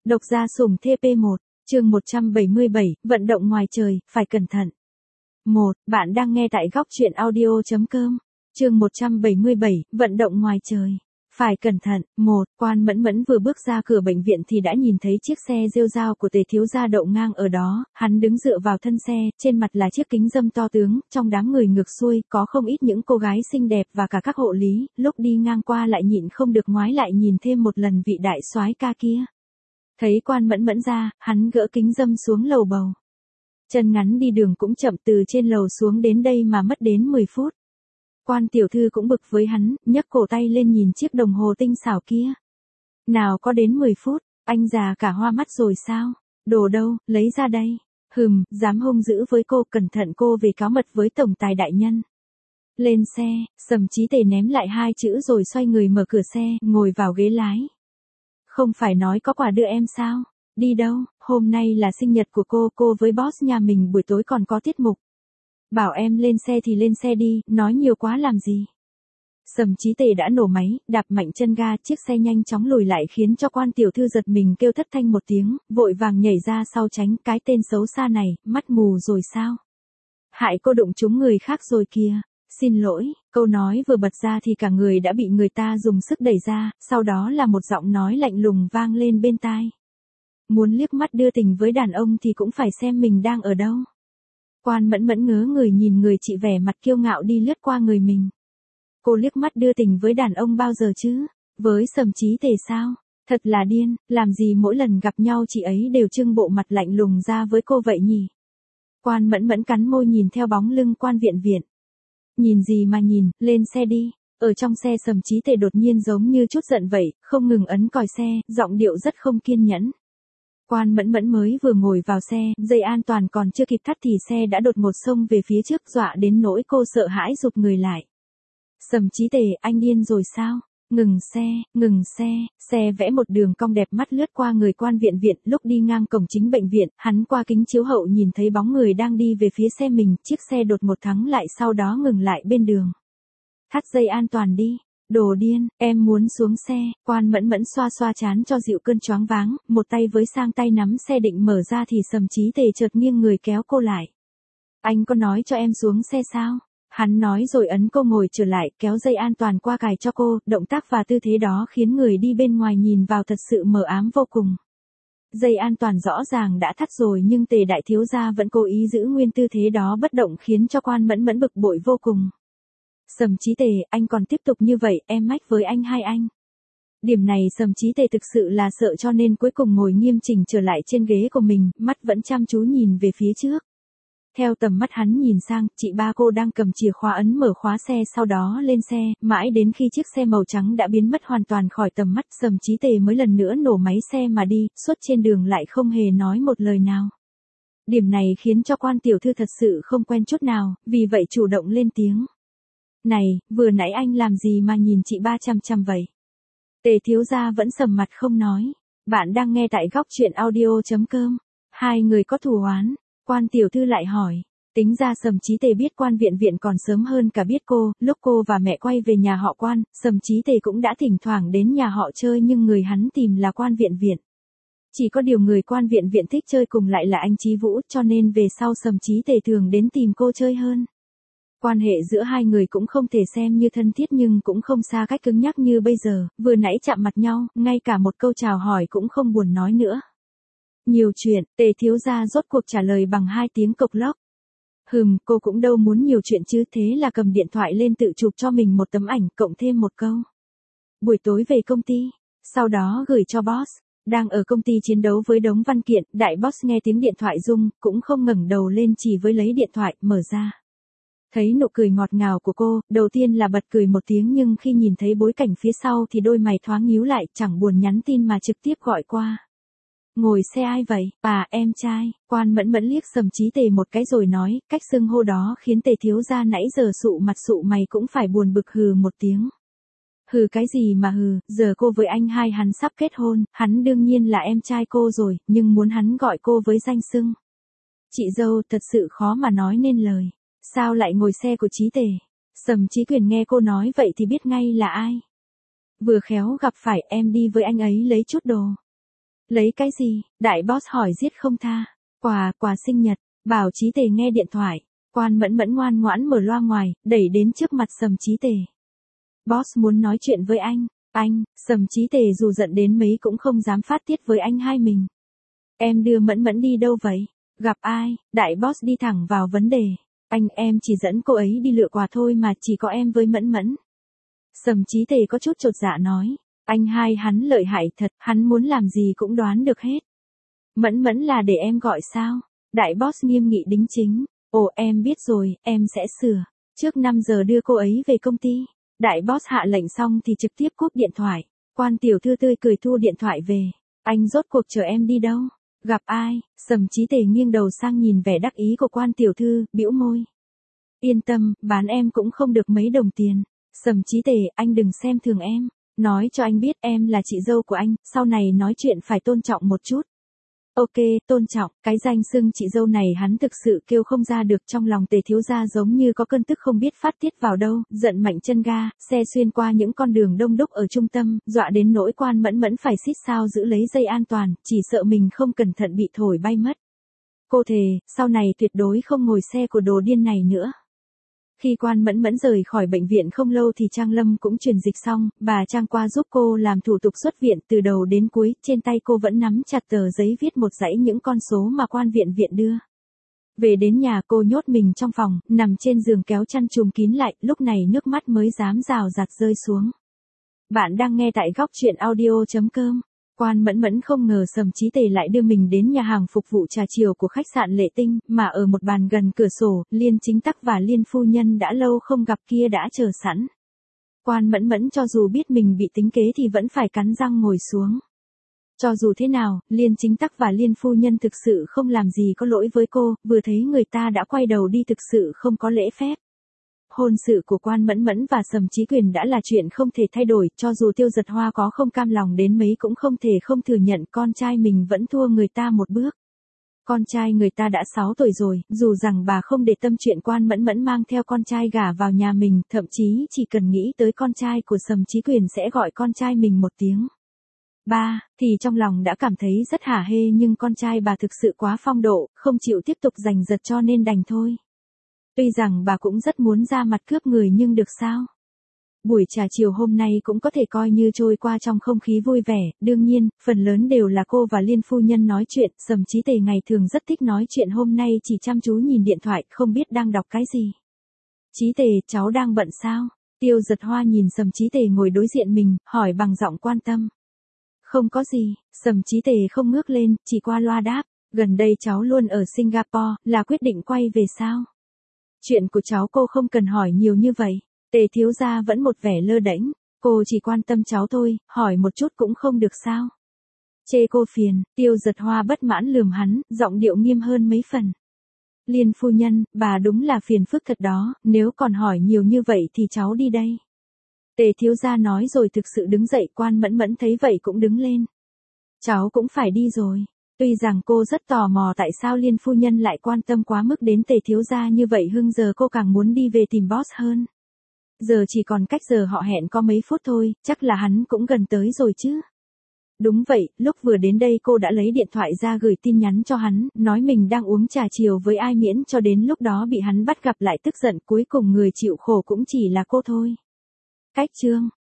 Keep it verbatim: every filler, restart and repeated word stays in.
Độc gia sủng T P một, chương một trăm bảy mươi bảy, vận động ngoài trời, phải cẩn thận. một. Bạn đang nghe tại góc truyện audio chấm com. Chương một trăm bảy mươi bảy, vận động ngoài trời. Phải cẩn thận. một. Quan Mẫn Mẫn vừa bước ra cửa bệnh viện thì đã nhìn thấy chiếc xe rêu rao của Tề thiếu gia đậu ngang ở đó, hắn đứng dựa vào thân xe, trên mặt là chiếc kính râm to tướng, trong đám người ngược xuôi, có không ít những cô gái xinh đẹp và cả các hộ lý, lúc đi ngang qua lại nhịn không được ngoái lại nhìn thêm một lần vị đại soái ca kia. Thấy Quan Mẫn Mẫn ra, hắn gỡ kính râm xuống lầu bầu. Chân ngắn đi đường cũng chậm, từ trên lầu xuống đến đây mà mất đến mười phút. Quan tiểu thư cũng bực với hắn, nhấc cổ tay lên nhìn chiếc đồng hồ tinh xảo kia. Nào có đến mười phút, anh già cả hoa mắt rồi sao? Đồ đâu, lấy ra đây. Hừm, dám hung dữ với cô, cẩn thận cô về cáo mật với tổng tài đại nhân. Lên xe, Sầm Chí Tề ném lại hai chữ rồi xoay người mở cửa xe, ngồi vào ghế lái. Không phải nói có quà đưa em sao? Đi đâu? Hôm nay là sinh nhật của cô, cô với boss nhà mình buổi tối còn có tiết mục. Bảo em lên xe thì lên xe đi, nói nhiều quá làm gì. Sầm Chí Tề đã nổ máy, đạp mạnh chân ga, chiếc xe nhanh chóng lùi lại khiến cho quan tiểu thư giật mình kêu thất thanh một tiếng, vội vàng nhảy ra sau tránh. Cái tên xấu xa này, mắt mù rồi sao? Hại cô đụng trúng người khác rồi kìa. Xin lỗi, câu nói vừa bật ra thì cả người đã bị người ta dùng sức đẩy ra, sau đó là một giọng nói lạnh lùng vang lên bên tai. Muốn liếc mắt đưa tình với đàn ông thì cũng phải xem mình đang ở đâu. Quan Mẫn Mẫn ngớ người nhìn người chị vẻ mặt kiêu ngạo đi lướt qua người mình. Cô liếc mắt đưa tình với đàn ông bao giờ chứ? Với Sầm Chí Tề sao? Thật là điên, làm gì mỗi lần gặp nhau chị ấy đều trưng bộ mặt lạnh lùng ra với cô vậy nhỉ? Quan Mẫn Mẫn cắn môi nhìn theo bóng lưng Quan Viện Viện. Nhìn gì mà nhìn, lên xe đi. Ở trong xe Sầm Chí Tề đột nhiên giống như chút giận vậy, không ngừng ấn còi xe, giọng điệu rất không kiên nhẫn. Quan Mẫn Mẫn mới vừa ngồi vào xe, dây an toàn còn chưa kịp thắt thì xe đã đột ngột xông về phía trước, dọa đến nỗi cô sợ hãi rụt người lại. Sầm Chí Tề, anh điên rồi sao? Ngừng xe, ngừng xe, xe vẽ một đường cong đẹp, mắt lướt qua người Quan Viện Viện, lúc đi ngang cổng chính bệnh viện, hắn qua kính chiếu hậu nhìn thấy bóng người đang đi về phía xe mình, chiếc xe đột ngột thắng lại sau đó ngừng lại bên đường. Thắt dây an toàn đi. Đồ điên, em muốn xuống xe. Quan Mẫn Mẫn xoa xoa trán cho dịu cơn choáng váng, một tay với sang tay nắm xe định mở ra thì Sầm Chí Tề chợt nghiêng người kéo cô lại. Anh có nói cho em xuống xe sao? Hắn nói rồi ấn cô ngồi trở lại, kéo dây an toàn qua cài cho cô, động tác và tư thế đó khiến người đi bên ngoài nhìn vào thật sự mờ ám vô cùng. Dây an toàn rõ ràng đã thắt rồi nhưng Tề đại thiếu gia vẫn cố ý giữ nguyên tư thế đó bất động khiến cho Quan Mẫn Mẫn bực bội vô cùng. Sầm Chí Tề, anh còn tiếp tục như vậy, em mách với anh hai anh. Điểm này Sầm Chí Tề thực sự là sợ cho nên cuối cùng ngồi nghiêm chỉnh trở lại trên ghế của mình, mắt vẫn chăm chú nhìn về phía trước. Theo tầm mắt hắn nhìn sang, chị ba cô đang cầm chìa khóa ấn mở khóa xe, sau đó lên xe, mãi đến khi chiếc xe màu trắng đã biến mất hoàn toàn khỏi tầm mắt, Sầm Chí Tề mới lần nữa nổ máy xe mà đi, suốt trên đường lại không hề nói một lời nào. Điểm này khiến cho Quan tiểu thư thật sự không quen chút nào, vì vậy chủ động lên tiếng. Này, vừa nãy anh làm gì mà nhìn chị ba chăm chăm vậy? Tề thiếu gia vẫn sầm mặt không nói. Bạn đang nghe tại góc truyện audio chấm com. Hai người có thù oán. Quan tiểu thư lại hỏi. Tính ra Sầm Chí Tề biết Quan Viện Viện còn sớm hơn cả biết cô, lúc cô và mẹ quay về nhà họ Quan, Sầm Chí Tề cũng đã thỉnh thoảng đến nhà họ chơi nhưng người hắn tìm là Quan Viện Viện. Chỉ có điều người Quan Viện Viện thích chơi cùng lại là anh Chí Vũ, cho nên về sau Sầm Chí Tề thường đến tìm cô chơi hơn. Quan hệ giữa hai người cũng không thể xem như thân thiết nhưng cũng không xa cách cứng nhắc như bây giờ, vừa nãy chạm mặt nhau, ngay cả một câu chào hỏi cũng không buồn nói nữa. Nhiều chuyện, Tề thiếu gia rốt cuộc trả lời bằng hai tiếng cộc lốc. Hừm, cô cũng đâu muốn nhiều chuyện chứ, thế là cầm điện thoại lên tự chụp cho mình một tấm ảnh, cộng thêm một câu. Buổi tối về công ty, sau đó gửi cho boss. Đang ở công ty chiến đấu với đống văn kiện, đại boss nghe tiếng điện thoại rung, cũng không ngẩng đầu lên chỉ với lấy điện thoại, mở ra. Thấy nụ cười ngọt ngào của cô, đầu tiên là bật cười một tiếng nhưng khi nhìn thấy bối cảnh phía sau thì đôi mày thoáng nhíu lại, chẳng buồn nhắn tin mà trực tiếp gọi qua. Ngồi xe ai vậy? À, em trai. Quan Mẫn Mẫn liếc Sầm Chí Tề một cái rồi nói, cách xưng hô đó khiến Tề thiếu gia nãy giờ sụ mặt sụ mày cũng phải buồn bực hừ một tiếng. Hừ cái gì mà hừ, giờ cô với anh hai hắn sắp kết hôn, hắn đương nhiên là em trai cô rồi, nhưng muốn hắn gọi cô với danh xưng chị dâu thật sự khó mà nói nên lời. Sao lại ngồi xe của Chí Tề? Sầm Chí Quyền nghe cô nói vậy thì biết ngay là ai. Vừa khéo gặp phải, em đi với anh ấy lấy chút đồ. Lấy cái gì? Đại boss hỏi giết không tha. Quà, quà sinh nhật. Bảo Chí Tề nghe điện thoại. Quan Mẫn Mẫn ngoan ngoãn mở loa ngoài, đẩy đến trước mặt Sầm Chí Tề. Boss muốn nói chuyện với anh. Anh, Sầm Chí Tề dù giận đến mấy cũng không dám phát tiết với anh hai mình. Em đưa Mẫn Mẫn đi đâu vậy? Gặp ai? Đại boss đi thẳng vào vấn đề. Anh em chỉ dẫn cô ấy đi lựa quà thôi mà chỉ có em với Mẫn Mẫn. Sầm Chí Tề có chút chột dạ nói. Anh hai hắn lợi hại thật, hắn muốn làm gì cũng đoán được hết. Mẫn Mẫn là để em gọi sao? Đại boss nghiêm nghị đính chính. Ồ em biết rồi, em sẽ sửa. Trước năm giờ đưa cô ấy về công ty. Đại boss hạ lệnh xong thì trực tiếp cúp điện thoại. Quan tiểu thư tươi cười thu điện thoại về. Anh rốt cuộc chờ em đi đâu? Gặp ai? Sầm Chí Tề nghiêng đầu sang nhìn vẻ đắc ý của quan tiểu thư, bĩu môi. Yên tâm, bán em cũng không được mấy đồng tiền. Sầm Chí Tề, anh đừng xem thường em. Nói cho anh biết em là chị dâu của anh, sau này nói chuyện phải tôn trọng một chút. Ok, tôn trọng, cái danh xưng chị dâu này hắn thực sự kêu không ra được, trong lòng Tề thiếu gia giống như có cơn tức không biết phát tiết vào đâu, giận mạnh chân ga, xe xuyên qua những con đường đông đúc ở trung tâm, dọa đến nỗi Quan Mẫn Mẫn phải xít sao giữ lấy dây an toàn, chỉ sợ mình không cẩn thận bị thổi bay mất. Cô thề, sau này tuyệt đối không ngồi xe của đồ điên này nữa. Khi Quan Mẫn Mẫn rời khỏi bệnh viện không lâu thì Trang Lâm cũng truyền dịch xong, bà Trang qua giúp cô làm thủ tục xuất viện từ đầu đến cuối, trên tay cô vẫn nắm chặt tờ giấy viết một dãy những con số mà quan viện viện đưa. Về đến nhà cô nhốt mình trong phòng, nằm trên giường kéo chăn trùm kín lại, lúc này nước mắt mới dám rào rạt rơi xuống. Bạn đang nghe tại góc truyện audio chấm com. Quan Mẫn Mẫn không ngờ Sầm Chí Tề lại đưa mình đến nhà hàng phục vụ trà chiều của khách sạn Lệ Tinh, mà ở một bàn gần cửa sổ, Liên Chính Tắc và Liên phu nhân đã lâu không gặp kia đã chờ sẵn. Quan Mẫn Mẫn cho dù biết mình bị tính kế thì vẫn phải cắn răng ngồi xuống. Cho dù thế nào, Liên Chính Tắc và Liên phu nhân thực sự không làm gì có lỗi với cô, vừa thấy người ta đã quay đầu đi thực sự không có lễ phép. Hôn sự của Quan Mẫn Mẫn và Sầm Chí Quyền đã là chuyện không thể thay đổi, cho dù Tiêu Giật Hoa có không cam lòng đến mấy cũng không thể không thừa nhận con trai mình vẫn thua người ta một bước. Con trai người ta đã sáu tuổi rồi, dù rằng bà không để tâm chuyện Quan Mẫn Mẫn mang theo con trai gả vào nhà mình, thậm chí chỉ cần nghĩ tới con trai của Sầm Chí Quyền sẽ gọi con trai mình một tiếng ba, thì trong lòng đã cảm thấy rất hả hê, nhưng con trai bà thực sự quá phong độ, không chịu tiếp tục giành giật cho nên đành thôi. Tuy rằng bà cũng rất muốn ra mặt cướp người nhưng được sao? Buổi trà chiều hôm nay cũng có thể coi như trôi qua trong không khí vui vẻ, đương nhiên, phần lớn đều là cô và Liên phu nhân nói chuyện, Sầm Chí Tề ngày thường rất thích nói chuyện, hôm nay chỉ chăm chú nhìn điện thoại, không biết đang đọc cái gì. Chí Tề, cháu đang bận sao? Tiêu Giật Hoa nhìn Sầm Chí Tề ngồi đối diện mình, hỏi bằng giọng quan tâm. Không có gì, Sầm Chí Tề không ngước lên, chỉ qua loa đáp, gần đây cháu luôn ở Singapore, là quyết định quay về sao? Chuyện của cháu cô không cần hỏi nhiều như vậy. Tề thiếu gia vẫn một vẻ lơ đễnh, cô chỉ quan tâm cháu thôi, hỏi một chút cũng không được sao? Chê cô phiền, Tiêu Giật Hoa bất mãn lườm hắn, giọng điệu nghiêm hơn mấy phần. Liên phu nhân, bà đúng là phiền phức thật đó, nếu còn hỏi nhiều như vậy thì cháu đi đây. Tề thiếu gia nói rồi thực sự đứng dậy, Quan Mẫn Mẫn thấy vậy cũng đứng lên. Cháu cũng phải đi rồi. Tuy rằng cô rất tò mò tại sao Liên phu nhân lại quan tâm quá mức đến Tề thiếu gia như vậy, hưng giờ cô càng muốn đi về tìm boss hơn. Giờ chỉ còn cách giờ họ hẹn có mấy phút thôi, chắc là hắn cũng gần tới rồi chứ. Đúng vậy, lúc vừa đến đây cô đã lấy điện thoại ra gửi tin nhắn cho hắn, nói mình đang uống trà chiều với ai miễn cho đến lúc đó bị hắn bắt gặp lại tức giận, cuối cùng người chịu khổ cũng chỉ là cô thôi. Cách chương